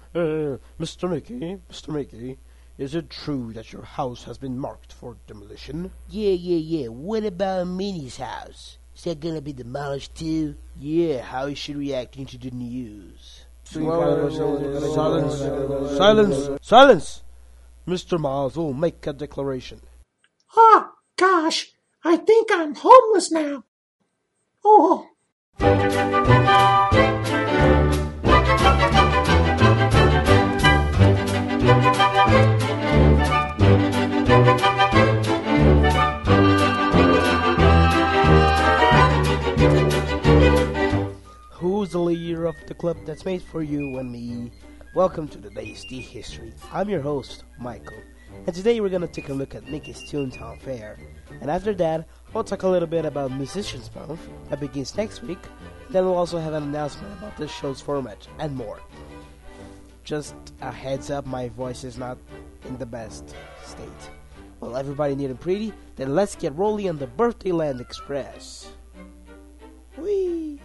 Mr. Mickey, is it true that your house has been marked for demolition? Yeah. What about Minnie's house? Is that gonna be demolished too? Yeah, how is she reacting to the news? Silence! Mr. Miles will make a declaration. Oh, gosh, I think I'm homeless now. Oh. Who's the leader of the club that's made for you and me? Welcome to today's D History. I'm your host, Michael, and today we're gonna take a look at Mickey's Toontown Fair. And after that, we'll talk a little bit about Musicians Month that begins next week. Then we'll also have an announcement about this show's format and more. Just a heads up, my voice is not in the best state. Well, everybody neat and pretty, then let's get rolling on the Birthday Land Express. Whee!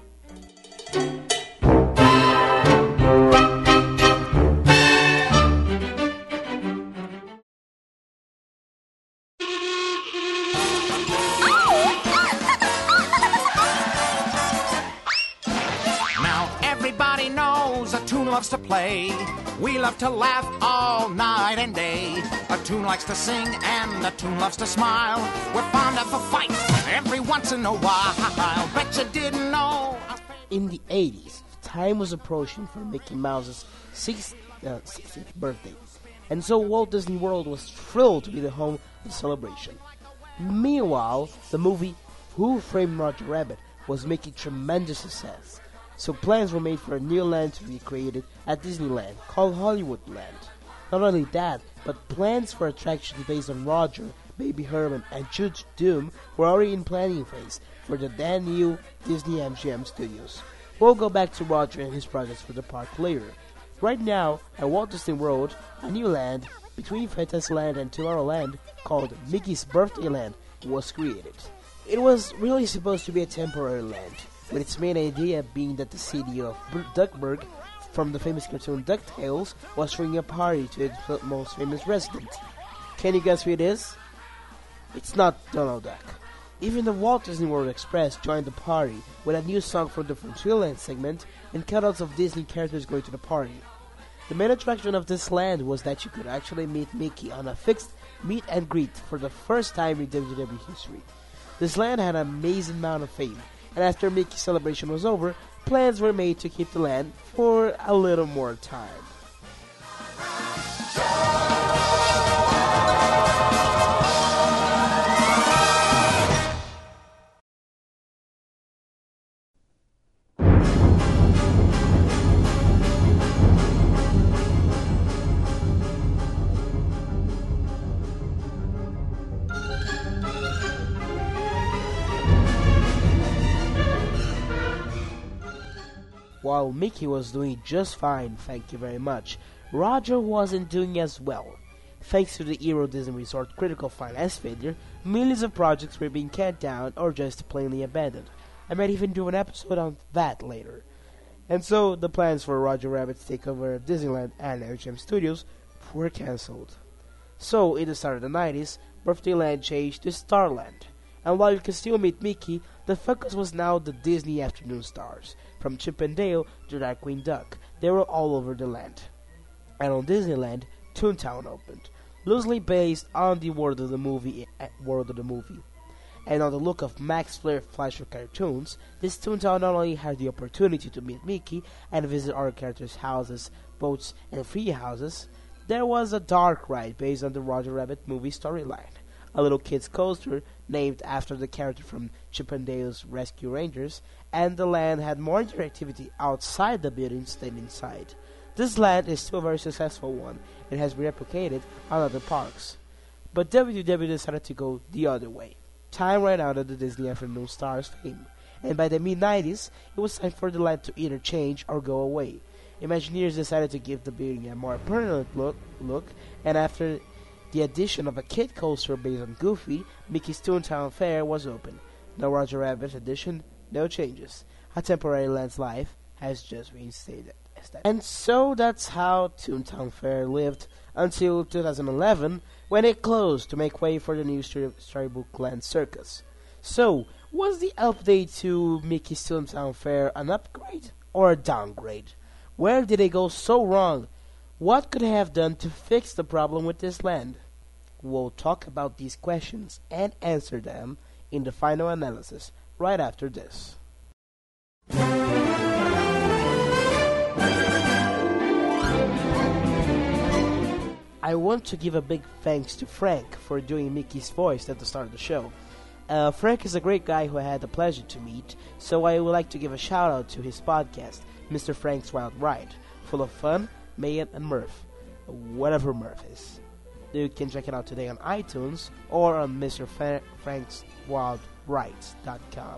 Everybody knows a tune loves to play. We love to laugh all night and day. A tune likes to sing and a tune loves to smile. We're fond of a fight every once in a while. Bet you didn't know. In the 80s, time was approaching for Mickey Mouse's 60th birthday, and so Walt Disney World was thrilled to be the home of the celebration. Meanwhile, the movie Who Framed Roger Rabbit was making tremendous success. So plans were made for a new land to be created at Disneyland called Hollywoodland. Not only that, but plans for attractions based on Roger, Baby Herman, and Judge Doom were already in planning phase for the then new Disney MGM Studios. We'll go back to Roger and his projects for the park later. Right now, at Walt Disney World, a new land between Fantasyland and Tomorrowland called Mickey's Birthday Land was created. It was really supposed to be a temporary land, with its main idea being that the city of Duckburg, from the famous cartoon DuckTales, was throwing a party to its most famous resident. Can you guess who it is? It's not Donald Duck. Even the Walt Disney World Express joined the party with a new song from the Frontierland segment and cutouts of Disney characters going to the party. The main attraction of this land was that you could actually meet Mickey on a fixed meet and greet for the first time in WWE history. This land had an amazing amount of fame, and after Mickey's celebration was over, plans were made to keep the land for a little more time. While Mickey was doing just fine, thank you very much, Roger wasn't doing as well. Thanks to the Euro Disney Resort critical finance failure, millions of projects were being cut down or just plainly abandoned. I might even do an episode on that later. And so, the plans for Roger Rabbit's takeover of Disneyland and MGM Studios were cancelled. So, in the start of the 90s, Birthday changed to Starland. And while you could still meet Mickey, the focus was now the Disney afternoon stars. From Chip and Dale to Darkwing Duck, they were all over the land. And on Disneyland, Toontown opened, loosely based on the world of the movie. And on the look of Max Fleischer cartoons, this Toontown not only had the opportunity to meet Mickey and visit other characters' houses, boats, and free houses, there was a dark ride based on the Roger Rabbit movie storyline. A little kid's coaster named after the character from Chip and Dale's Rescue Rangers, and the land had more interactivity outside the buildings than inside. This land is still a very successful one and has been replicated on other parks. But WDW decided to go the other way. Time ran out of the Disney Afternoon Stars fame, and by the mid-90s, it was time for the land to either change or go away. Imagineers decided to give the building a more permanent look, and after the addition of a kid coaster based on Goofy, Mickey's Toontown Fair was open. No Roger Rabbit edition, no changes. A temporary land's life has just been guessed that. And so that's how Toontown Fair lived until 2011, when it closed to make way for the new Storybook Land Circus. So, was the update to Mickey's Toontown Fair an upgrade or a downgrade? Where did it go so wrong? What could it have done to fix the problem with this land? We'll talk about these questions and answer them in the final analysis right after this. I want to give a big thanks to Frank for doing Mickey's voice at the start of the show. Frank is a great guy who I had the pleasure to meet, so I would like to give a shout out to his podcast, Mr. Frank's Wild Ride, full of fun, mayhem, and mirth, whatever mirth is. You can check it out today on iTunes or on MrFranksWildRides.com.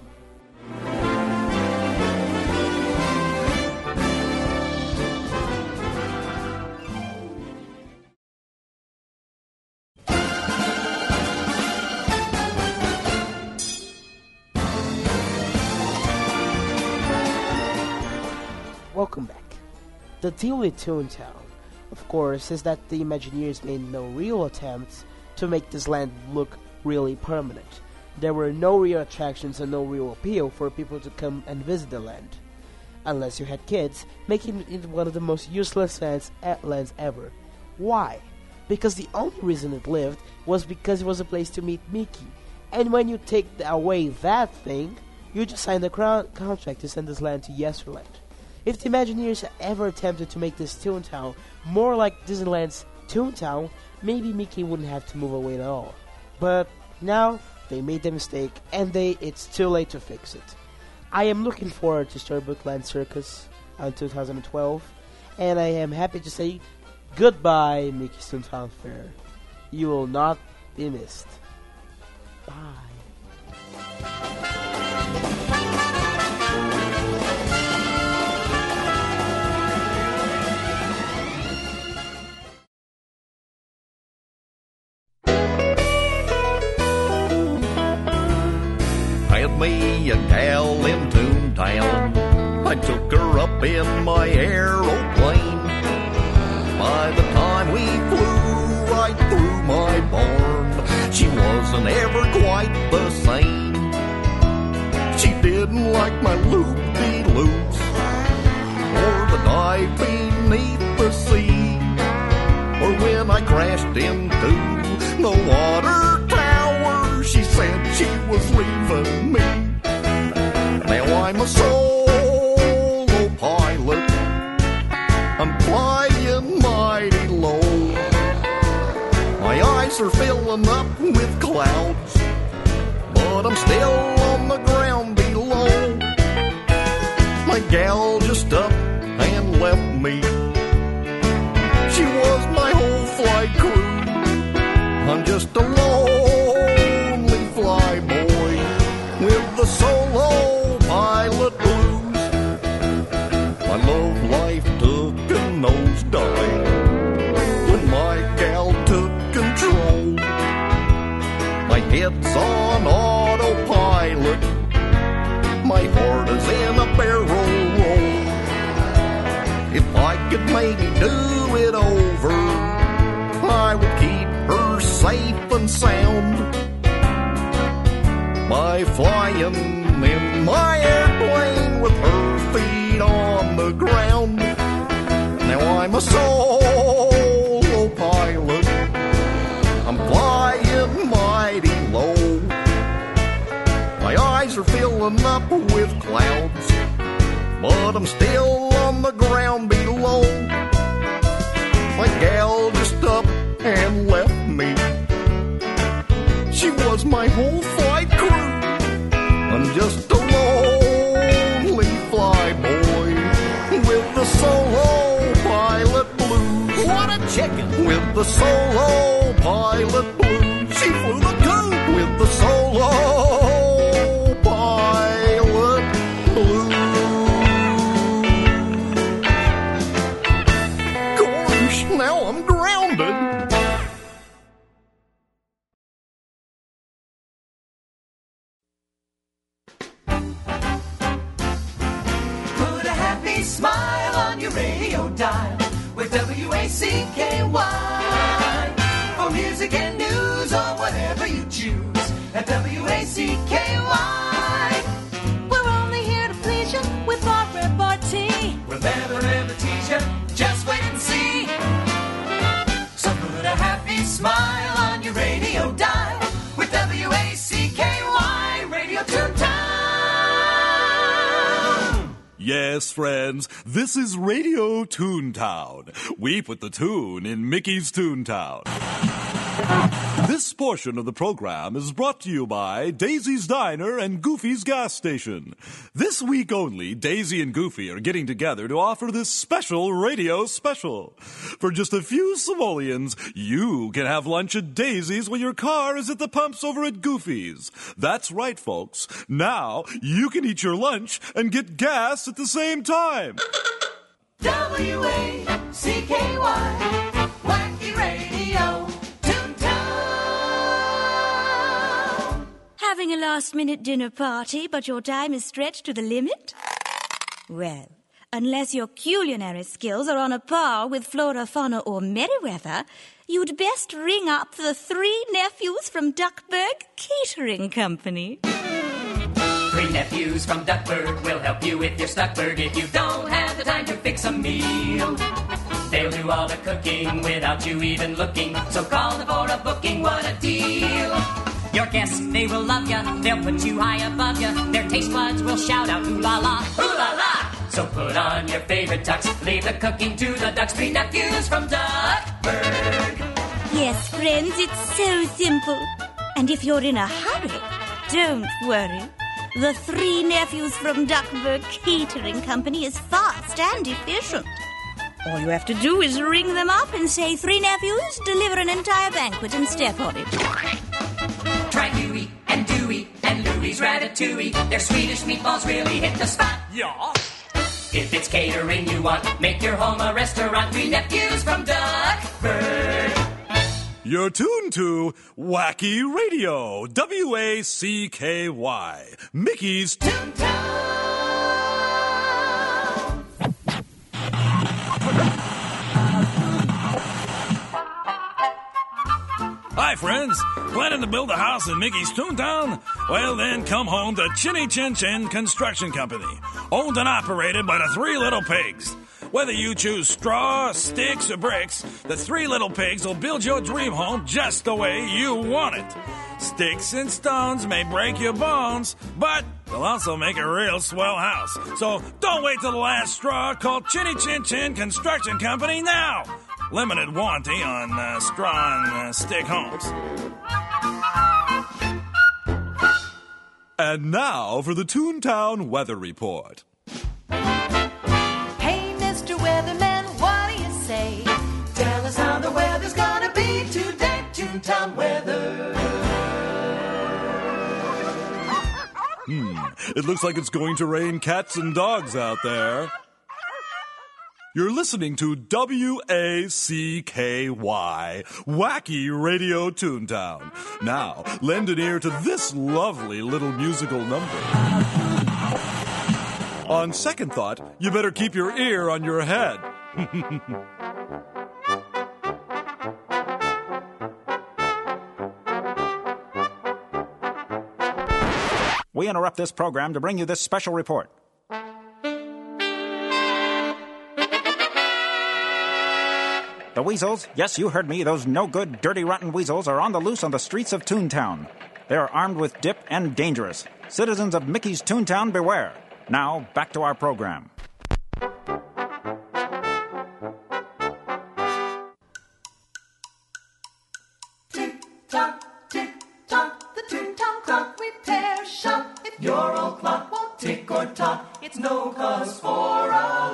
Welcome back. The deal with Toontown, of course, is that the Imagineers made no real attempts to make this land look really permanent. There were no real attractions and no real appeal for people to come and visit the land. Unless you had kids, making it one of the most useless lands ever. Why? Because the only reason it lived was because it was a place to meet Mickey. And when you take away that thing, you just sign the contract to send this land to Yesterland. If the Imagineers had ever attempted to make this Toontown more like Disneyland's Toontown, maybe Mickey wouldn't have to move away at all. But now, they made the mistake, and it's too late to fix it. I am looking forward to Storybook Land Circus in 2012, and I am happy to say goodbye, Mickey's Toontown Fair. You will not be missed. Bye. Me a gal in Toontown, I took her up in my aeroplane. By the time we flew right through my barn, she wasn't ever quite the same. She didn't like my loop-de-loops or the dive beneath the sea, or when I crashed into the water tower, she said she was leaving me. Now I'm a solo pilot, I'm flying mighty low. My eyes are filling up with clouds, but I'm still on the ground below. My gal just up and left me. She was my whole flight crew. I'm just a lonely flyboy with the solo pilot blues. My love life took a nosedive when my gal took control. My head's on autopilot, my heart is in a barrel roll. If I could maybe do it over, I would keep her safe and sound by flying in my airplane with her feet on the ground. Now I'm a solo pilot, I'm flying mighty low. My eyes are filling up with clouds, but I'm still on the ground below. My gal just up and left me. She was my whole flight crew. I'm just a lonely flyboy with the solo pilot blues. What a chicken! With the solo pilot blues. She flew the coop with the solo pilot blues. Gosh, now I'm grounded. Smile on your radio. dial with WACKY. For music and news or whatever you choose at WACKY. We're only here to please you with our repartee. We'll never ever tease you, just wait and see. So put a happy smile on your radio dial with WACKY Radio Toontown. Yes, friends, this is Radio Toontown. We put the tune in Mickey's Toontown. This portion of the program is brought to you by Daisy's Diner and Goofy's Gas Station. This week only, Daisy and Goofy are getting together to offer this special radio special. For just a few simoleons, you can have lunch at Daisy's when your car is at the pumps over at Goofy's. That's right, folks. Now, you can eat your lunch and get gas at the same time. WACKY, Wacky Radio. Having a last-minute dinner party, but your time is stretched to the limit? Well, unless your culinary skills are on a par with Flora, Fauna, or Merriweather, you'd best ring up the 3 nephews from Duckburg Catering Company. 3 nephews from Duckburg will help you with your Stuckburg if you don't have the time to fix a meal. They'll do all the cooking without you even looking, so call them for a booking, what a deal. Your guests, they will love ya, they'll put you high above ya, their taste buds will shout out, ooh la la, ooh la la. So put on your favorite tux, leave the cooking to the ducks, 3 nephews from Duckburg. Yes, friends, it's so simple. And if you're in a hurry, don't worry. The 3 nephews from Duckburg Catering Company is fast and efficient. All you have to do is ring them up and say 3 nephews deliver an entire banquet and step on it. Try Huey and Dewey and Louie's Ratatouille. Their Swedish meatballs really hit the spot. Yeah. If it's catering you want, make your home a restaurant. 3 nephews from Duckburg. You're tuned to Wacky Radio, WACKY, Mickey's Toontown. Hi, friends. Planning to build a house in Mickey's Toontown? Well, then come home to Chinny Chin Chin Construction Company, owned and operated by the 3 Little Pigs. Whether you choose straw, sticks, or bricks, the 3 Little Pigs will build your dream home just the way you want it. Sticks and stones may break your bones, but they'll also make a real swell house. So don't wait till the last straw. Call Chinny Chin Chin Construction Company now. Limited warranty on straw and stick homes. And now for the Toontown Weather Report. Hey, Mr. Weatherman, what do you say? Tell us how the weather's gonna be today. Toontown weather. It looks like it's going to rain cats and dogs out there. You're listening to WACKY, Wacky Radio Toontown. Now, lend an ear to this lovely little musical number. On second thought, you better keep your ear on your head. We interrupt this program to bring you this special report. The weasels, yes, you heard me, those no-good, dirty, rotten weasels are on the loose on the streets of Toontown. They are armed with dip and dangerous. Citizens of Mickey's Toontown, beware. Now, back to our program. Tick-tock, tick-tock, the Toontown Clock Repair Shop. If your old clock won't tick or tock, it's no cause for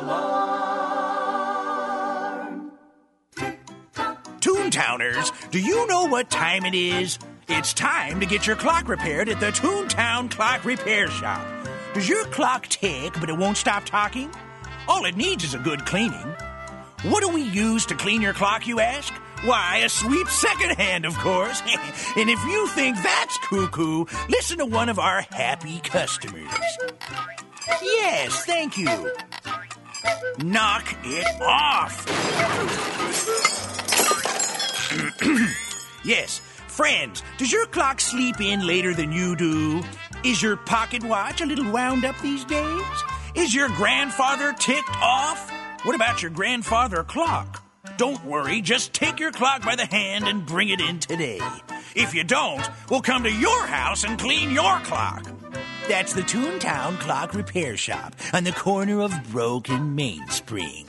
alarm. Toontowners, do you know what time it is? It's time to get your clock repaired at the Toontown Clock Repair Shop. Does your clock tick, but it won't stop talking? All it needs is a good cleaning. What do we use to clean your clock, you ask? Why, a sweep second hand, of course. And if you think that's cuckoo, listen to one of our happy customers. Yes, thank you. Knock it off. Yes, friends, does your clock sleep in later than you do? Is your pocket watch a little wound up these days? Is your grandfather ticked off? What about your grandfather clock? Don't worry, just take your clock by the hand and bring it in today. If you don't, we'll come to your house and clean your clock. That's the Toontown Clock Repair Shop on the corner of Broken Mainspring.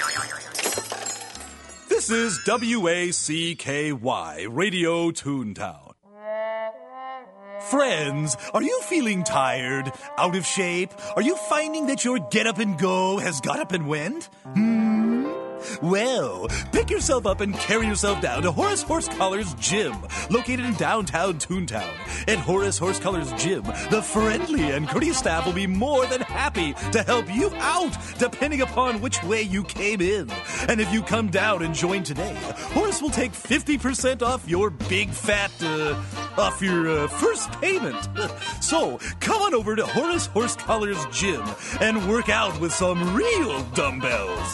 This is WACKY, Radio Toontown. Friends, are you feeling tired, out of shape? Are you finding that your get up and go has got up and went? Well, pick yourself up and carry yourself down to Horace Horsecollar's Gym, located in downtown Toontown. At Horace Horsecollar's Gym, the friendly and courteous staff will be more than happy to help you out, depending upon which way you came in. And if you come down and join today, Horace will take 50% off your big fat, off your first payment. So, come on over to Horace Horsecollar's Gym and work out with some real dumbbells.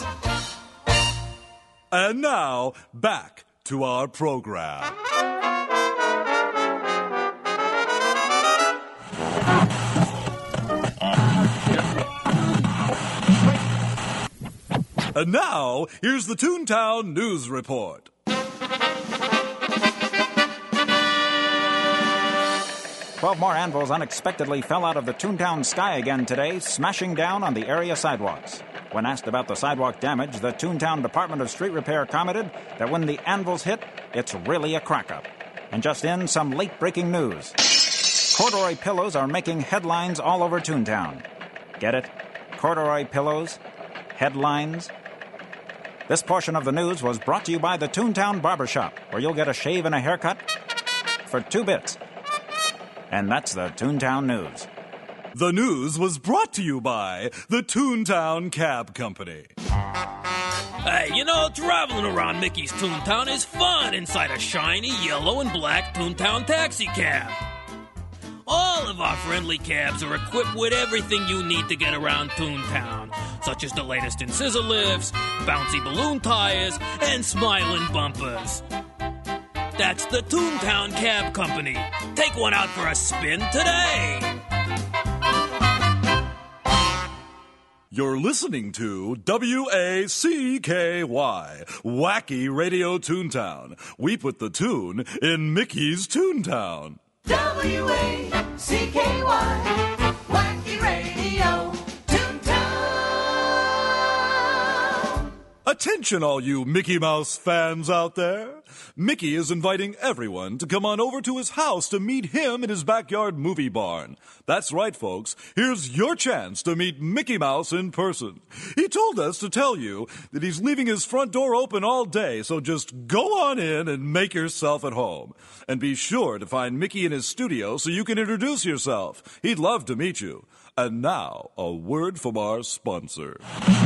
And now, back to our program. And now, here's the Toontown News Report. 12 more anvils unexpectedly fell out of the Toontown sky again today, smashing down on the area sidewalks. When asked about the sidewalk damage, the Toontown Department of Street Repair commented that when the anvils hit, it's really a crack-up. And just in, some late-breaking news. Corduroy pillows are making headlines all over Toontown. Get it? Corduroy pillows? Headlines? This portion of the news was brought to you by the Toontown Barbershop, where you'll get a shave and a haircut for 2 bits. And that's the Toontown News. The news was brought to you by the Toontown Cab Company. Hey, you know, traveling around Mickey's Toontown is fun inside a shiny yellow and black Toontown taxi cab. All of our friendly cabs are equipped with everything you need to get around Toontown, such as the latest in scissor lifts, bouncy balloon tires, and smiling bumpers. That's the Toontown Cab Company. Take one out for a spin today. You're listening to WACKY, Wacky Radio Toontown. We put the tune in Mickey's Toontown. WACKY, Wacky Radio Toontown. Attention, all you Mickey Mouse fans out there. Mickey is inviting everyone to come on over to his house to meet him in his backyard movie barn. That's right, folks. Here's your chance to meet Mickey Mouse in person. He told us to tell you that he's leaving his front door open all day, so just go on in and make yourself at home. And be sure to find Mickey in his studio so you can introduce yourself. He'd love to meet you. And now, a word from our sponsor.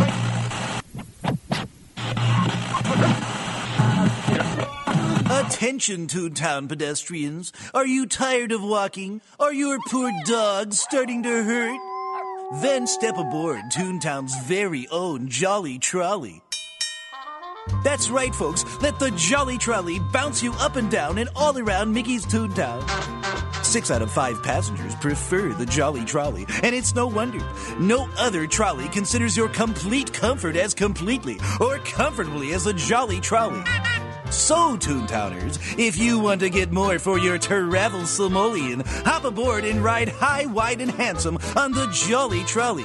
Attention, Toontown pedestrians. Are you tired of walking? Are your poor dogs starting to hurt? Then step aboard Toontown's very own Jolly Trolley. That's right, folks. Let the Jolly Trolley bounce you up and down and all around Mickey's Toontown. 6 out of 5 passengers prefer the Jolly Trolley, and it's no wonder. No other trolley considers your complete comfort as completely or comfortably as the Jolly Trolley. So, Toontowners, if you want to get more for your travel simoleon, hop aboard and ride high, wide, and handsome on the Jolly Trolley.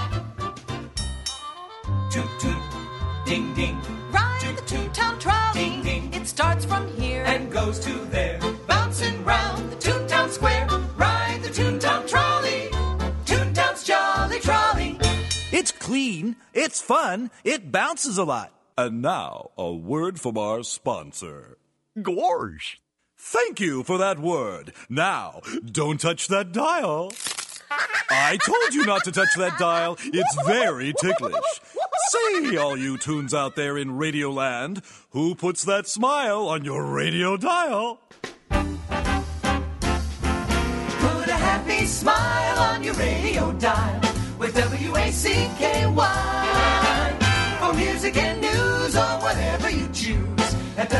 Toot toot, ding ding. Ride the Toontown Trolley. Ding ding. It starts from here and goes to there, bouncing round the Toontown Square. Ride the Toontown Trolley. Toontown's Jolly Trolley. It's clean, it's fun, it bounces a lot. And now, a word from our sponsor. Gorge. Thank you for that word. Now, don't touch that dial. I told you not to touch that dial. It's very ticklish. Say, all you tunes out there in Radioland, who puts that smile on your radio dial? Put a happy smile on your radio dial. with WACKY. For music and news or whatever you choose at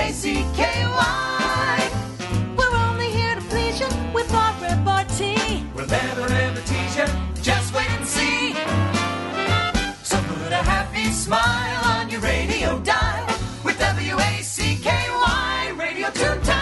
WACKY. We're only here to please you with our repartee. We'll never ever tease you, just wait and see. So put a happy smile on your radio dial with WACKY Radio Toontown.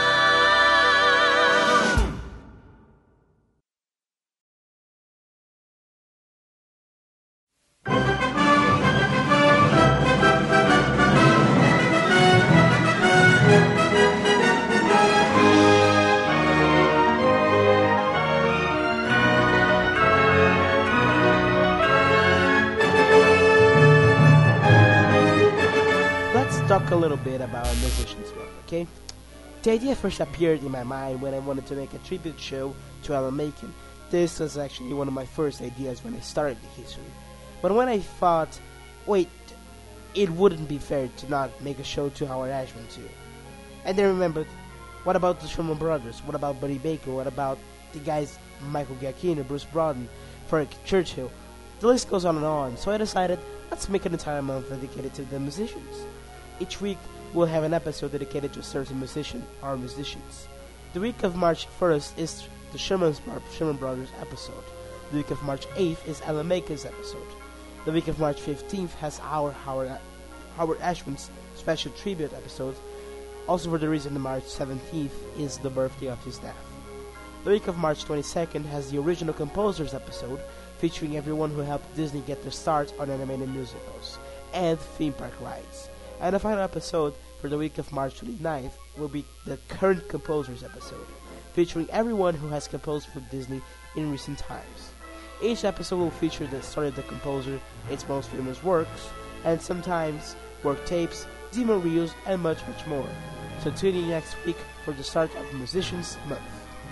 Talk a little bit about Musicians Month, okay? The idea first appeared in my mind when I wanted to make a tribute show to Alan Menken. This was actually one of my first ideas when I started the history. But when I thought, wait, it wouldn't be fair to not make a show to Howard Ashman too. And then remembered, what about the Sherman Brothers? What about Buddy Baker? What about the guys Michael Giacchino, Bruce Broughton, Frank Churchill? The list goes on. So I decided, let's make an entire month dedicated to the musicians. Each week, we'll have an episode dedicated to a certain musician or musicians. The week of March 1st is the Sherman Brothers episode. The week of March 8th is Alan Menken's episode. The week of March 15th has our Howard Ashman's special tribute episode. Also for the reason the March 17th is the birthday of his death. The week of March 22nd has the original composers episode, featuring everyone who helped Disney get their start on animated musicals and theme park rides. And the final episode for the week of March 29th will be the current composers episode, featuring everyone who has composed for Disney in recent times. Each episode will feature the story of the composer, its most famous works, and sometimes work tapes, demo reels, and much more. So tune in next week for the start of Musicians Month.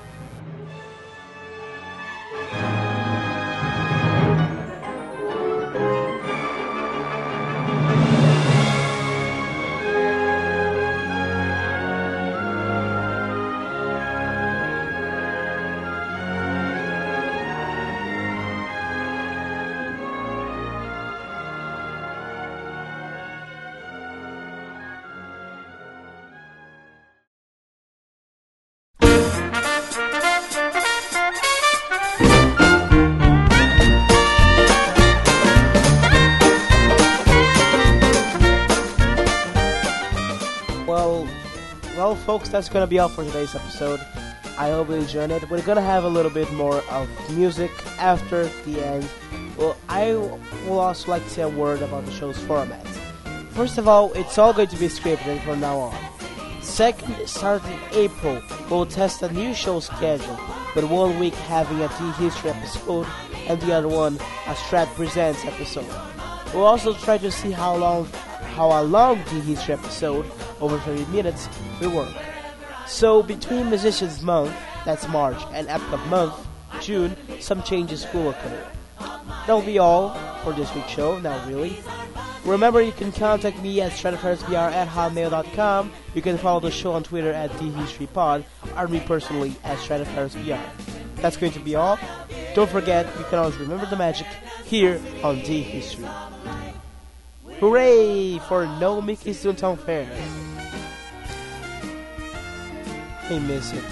Well, folks, that's going to be all for today's episode. I hope you enjoyed it. We're going to have a little bit more of music after the end. Well, I will also like to say a word about the show's format. First of all, it's all going to be scripted from now on. Second, starting in April, we'll test a new show schedule, with 1 week having a D-History episode and the other one a Strat Presents episode. We'll also try to see how a long D-History episode, over 30 minutes, will work. So between Musicians Month, that's March, and Epcot Month, June, some changes will occur. That'll be all for this week's show, not really. Remember, you can contact me at strataferrisbr@hotmail.com. You can follow the show on Twitter at DHistoryPod, or me personally at strataferrisbr. That's going to be all. Don't forget, you can always remember the magic here on D History. Hooray for No Mickey's Toontown Fair. I miss it.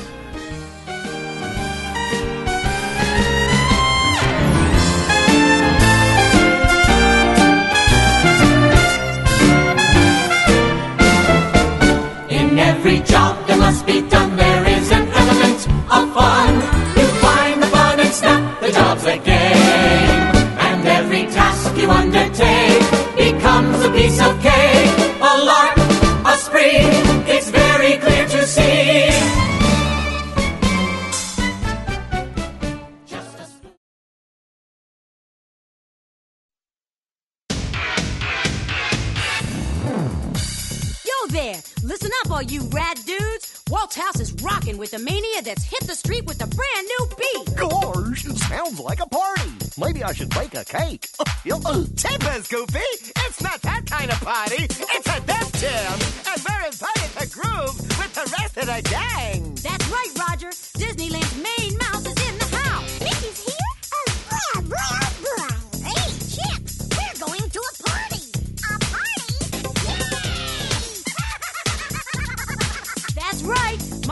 In every job that must be done, there is an element of fun. You find the fun and snap, the job's a game. And every task you undertake becomes a piece of cake, a lark, a spree, it's very clear to see. Yo there, listen up all you rad dudes. Walt's House is rocking with a mania that's hit the street with a brand new beat. Gosh, it sounds like a party. Maybe I should bake a cake. Tippers, Goofy. It's not that kind of party. It's a death jam. And we're invited to groove with the rest of the gang. That's right, Roger. Disneyland's main mouse is in the house. Mickey's here? Oh, yeah, boy,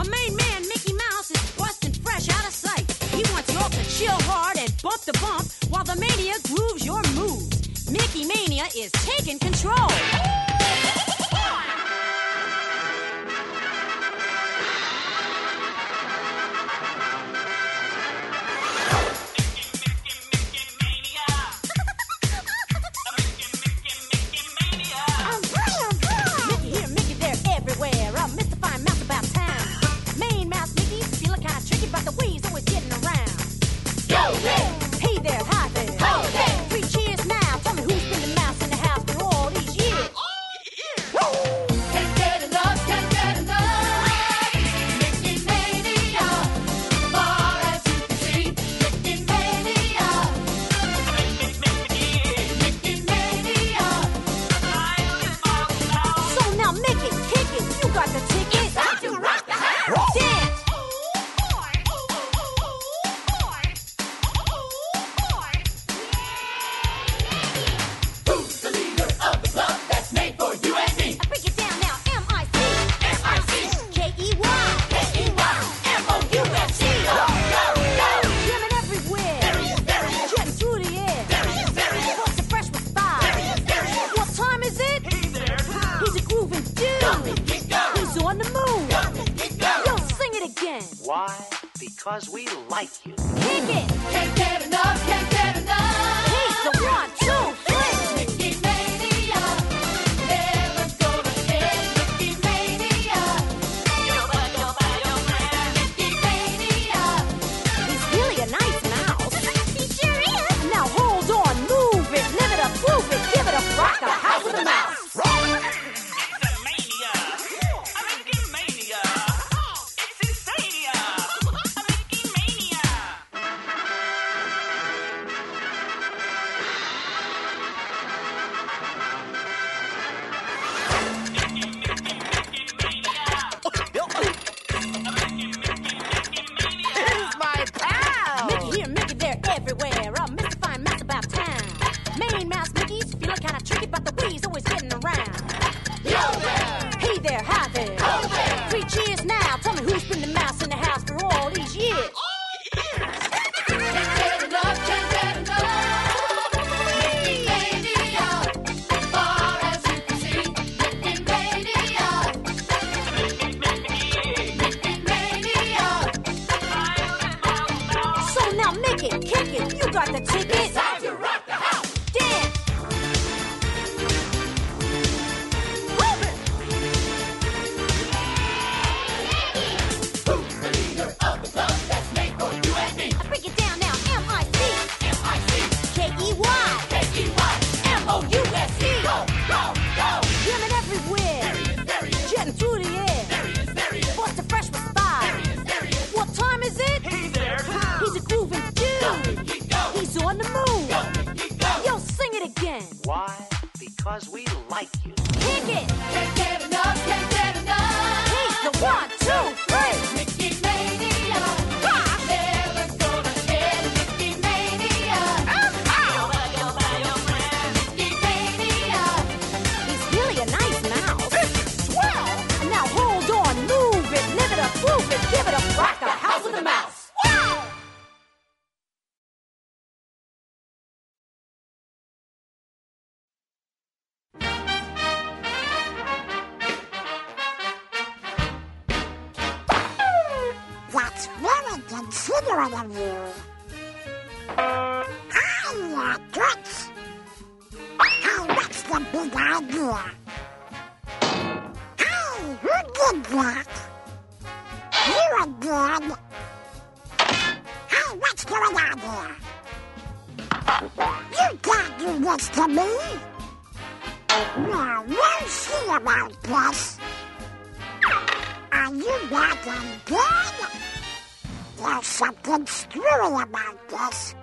The main man, Mickey Mouse, is busting fresh out of sight. He wants you all to chill hard and bump the bump while the mania grooves your moves. Mickey Mania is taking control. Hey there, hi there. Three cheers now. Tell me who's been the mouse in the house for all these years. Can't get enough, can't get enough. Mickey Mania. Far as you can see, Mickey Mania. Mickey Mania. So now, Mickey, kick it. You got the ticket. It's time to rock the house. Dance. Who's the leader of the club that's made for you and me? Break it down now. M-I-C. M-I-C. K-E-Y. K-E-Y. M-O-U-S-C. Go, go, go. Jamming everywhere. There he is, there he is. Jetting through the air. There he is, there he is. Folks are fresh with fire. There he is, there he is. What time is it? He's there. He's a grooving dude. Go, Mickey, go. He's on the move. Go, Mickey, go. Yo, sing it again. Why? Because we like you. Kick it. Can't get enough, can't get enough. He's the 1, 2, 3. Mickey Mania. Never gonna end. Mickey Mania. Mickey Mania. He's really a nice mouse. He sure is. Now hold on, move it, live it up, prove it, give it a rock, a house with a mouse. He's my pal. Mickey here, Mickey there, everywhere. A mystifying mouse about town. Main mouse Mickeys feeling kind of tricky, but the we's always getting around. Yo there. Hey there, hi there. Ho there. 3 cheers now. Tell me who's been the mouse in the house for all these years. Can't get enough, can't get enough. Mickey Mania. Far as you can see, Mickey Mania. Mickey Mania. So now, Mickey, kick it. You got the ticket. It's time to rock the house. Dance. Move it. Who's the leader of the club that's made for you and me? Break it down now. M-I-C. M-I-C. K-E-Y. K-E-Y. M-O-U-S-E. Go, go, go. Jamming everywhere. There he is, there he is. Jetting through the air. There he is, there he is. Busting fresh with fire. There he is, there he is. What time is it? He's there. He's a grooving Go, dude. Mickey, go. He's on the move. Go, Mickey, go. Yo, sing it again. Why? Because we like you. Kick it. Can't get enough, can't get enough. He's the 1, 2, 3. Mickey Mania. Never gonna end. Mickey Mania. Mickey Mania. He's really a nice mouse. Swell. Now hold on, move it, live it up, prove it, give it a rock, a house with a mouse. That's very considerate of you. Hiya, Toots. Hey, what's the big idea? Hey, who did that? You again. Hey, what's going on here? You can't do this to me. Now, we'll see about this. Are you back in bed? There's something screwy about this.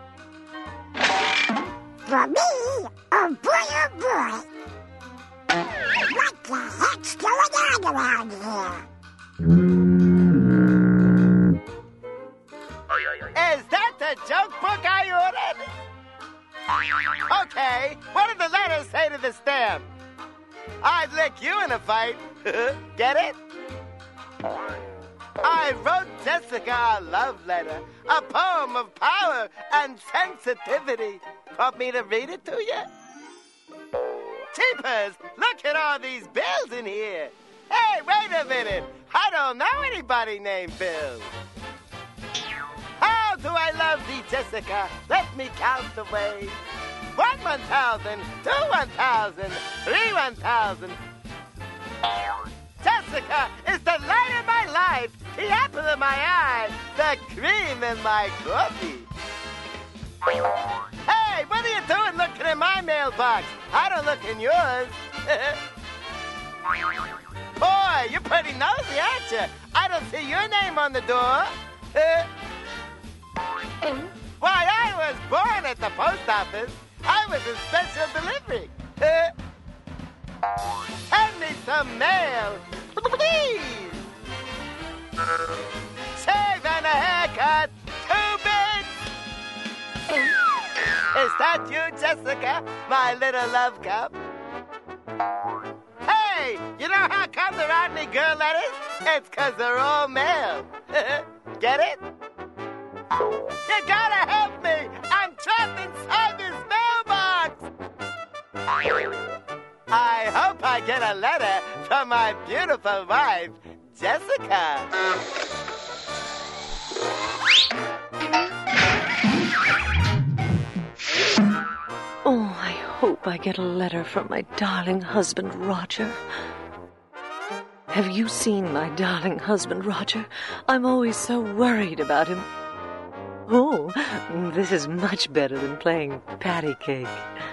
For me, oh boy, what the heck's going on around here? Is that the joke book I ordered? Okay, what did the letter say to the stamp? I'd lick you in a fight. Get it? I wrote Jessica a love letter, a poem of power and sensitivity. Want me to read it to you? Jeepers, look at all these bills in here. Hey, wait a minute. I don't know anybody named Bill. How do I love thee, Jessica? Let me count the ways. 1 1,000, 2 1,000, 3 1,000. Jessica is the light of my life, the apple of my eye, the cream in my coffee. Hey, what are you doing looking in my mailbox? I don't look in yours. Boy, you're pretty nosy, aren't you? I don't see your name on the door. Why, I was born at the post office. I was a special delivery. Send me some mail, please. Shave and a haircut, too big. Is that you, Jessica, my little love cup? Hey, you know how come there aren't any girl letters? It's 'cause they're all male. Get it? You gotta help me! I'm trapped inside this mailbox! I hope I get a letter from my beautiful wife, Jessica. Oh, I hope I get a letter from my darling husband, Roger. Have you seen my darling husband, Roger? I'm always so worried about him. Oh, this is much better than playing patty cake.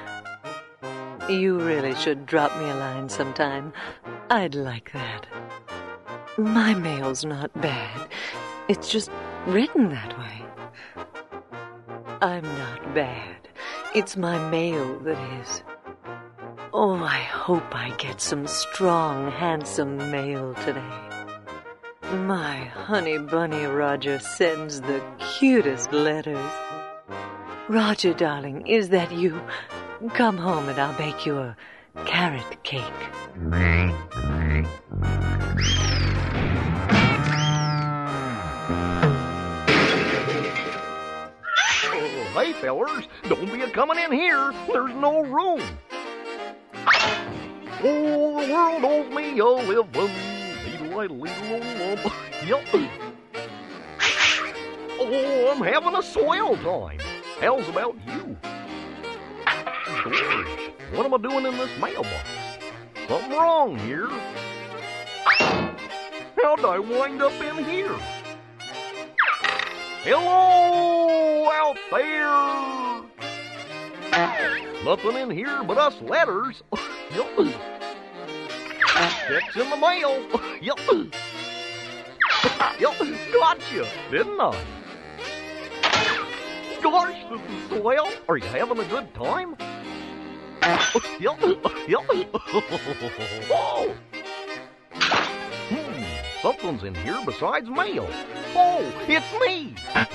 You really should drop me a line sometime. I'd like that. My mail's not bad. It's just written that way. I'm not bad. It's my mail that is. Oh, I hope I get some strong, handsome mail today. My honey bunny Roger sends the cutest letters. Roger, darling, is that you? Come home and I'll bake you a carrot cake. Oh, hey, fellers, don't be a-coming in here. There's no room. Oh, the world owes me a living. Yep. Oh, I'm having a swell time. How's about you? George, what am I doing in this mailbox? Something wrong here. How'd I wind up in here? Hello, out there. Nothing in here but us letters. Yep. Checks in the mail. Yep. Yep. Gotcha, didn't I? Gosh, this is swell. Are you having a good time? Yep. Yep. Whoa. Something's in here besides mail. Oh, it's me.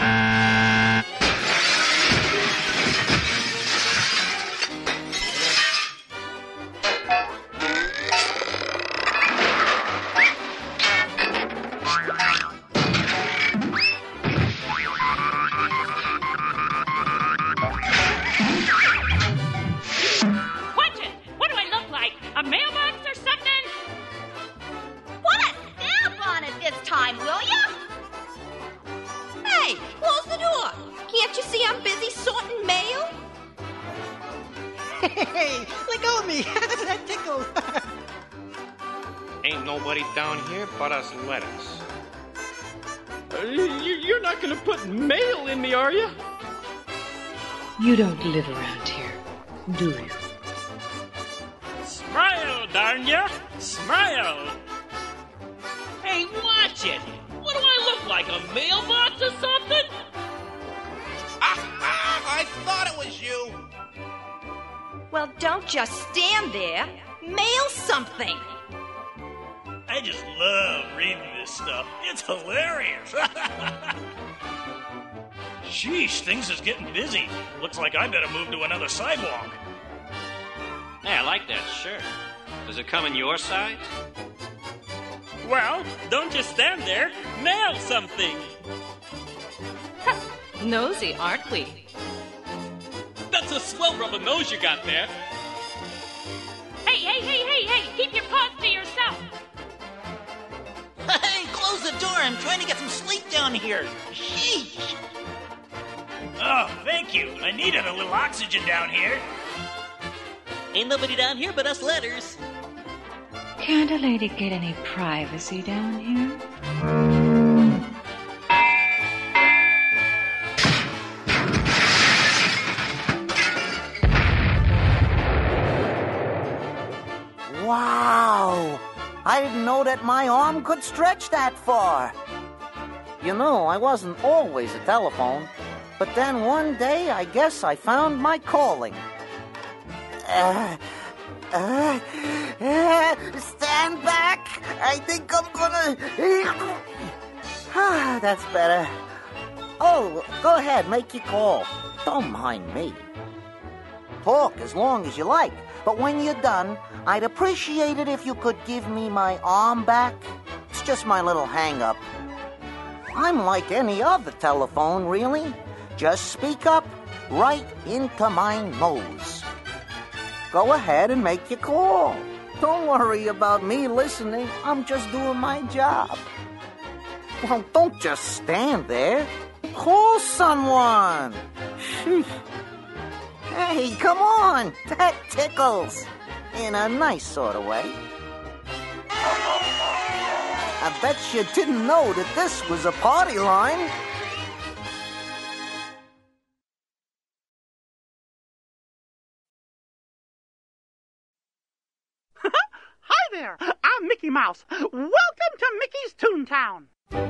Hey, let go of me. That tickles. Ain't nobody down here but us letters. You're not going to put mail in me, are you? You don't live around here, do you? Smile, darn ya! Smile! Hey, watch it! What do I look like, a mailbox or something? I thought it was you! Well, don't just stand there. Mail something. I just love reading this stuff. It's hilarious. Sheesh, things is getting busy. Looks like I better move to another sidewalk. Hey, I like that shirt. Does it come in your size? Well, don't just stand there. Mail something. Nosy, aren't we? That's a swell rubber nose you got there. Hey, keep your paws to yourself. Hey, close the door. I'm trying to get some sleep down here. Sheesh. Oh, thank you. I needed a little oxygen down here. Ain't nobody down here but us letters. Can't a lady get any privacy down here? Wow! I didn't know that my arm could stretch that far. You know, I wasn't always a telephone, but then one day I guess I found my calling. Stand back! I think I'm gonna... That's better. Oh, go ahead, make your call. Don't mind me. Talk as long as you like, but when you're done, I'd appreciate it if you could give me my arm back. It's just my little hang-up. I'm like any other telephone, really. Just speak up right into my nose. Go ahead and make your call. Don't worry about me listening. I'm just doing my job. Well, don't just stand there. Call someone. Hey, come on. That tickles. In a nice sort of way. I bet you didn't know that this was a party line. Hi there, I'm Mickey Mouse. Welcome to Mickey's Toontown.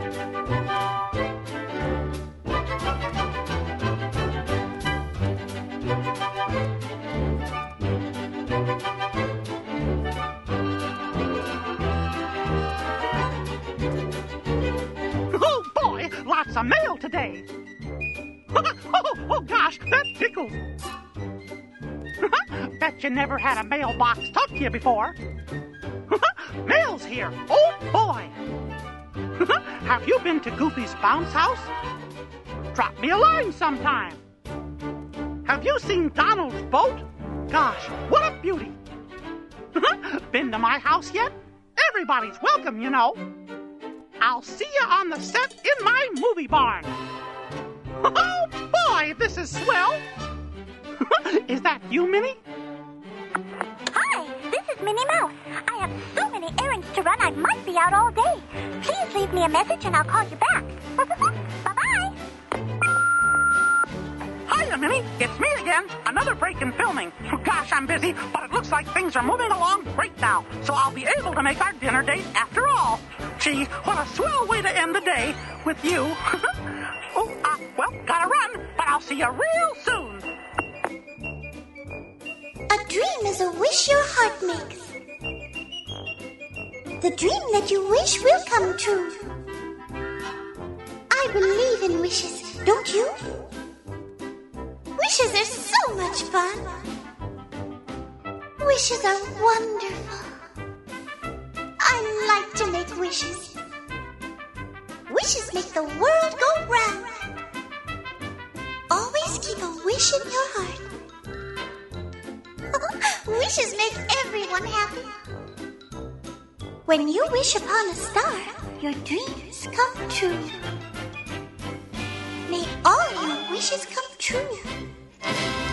Oh boy, lots of mail today. Oh gosh, that tickles. Bet you never had a mailbox talk to you before. Mail's here. Oh, boy. Have you been to Goofy's bounce house? Drop me a line sometime. Have you seen Donald's boat? Gosh, what a beauty. Been to my house yet? Everybody's welcome, you know. I'll see you on the set in my movie barn. Oh, boy, this is swell. Is that you, Minnie? Hi, this is Minnie Mouse. I have so many errands to run, I might be out all day. Please leave me a message and I'll call you back. Bye-bye. Hiya, Minnie. It's me again. Another break in filming. Gosh, I'm busy, but it looks like things are moving along great now, so I'll be able to make our dinner date after all. Gee, what a swell way to end the day with you. Well, gotta run, but I'll see you real soon. A dream is a wish your heart makes. The dream that you wish will come true. I believe in wishes, don't you? Wishes are so much fun. Wishes are wonderful. I like to make wishes. Wishes make the world go round. Always keep a wish in your heart. Wishes make everyone happy. When you wish upon a star, your dreams come true. May all your wishes come true.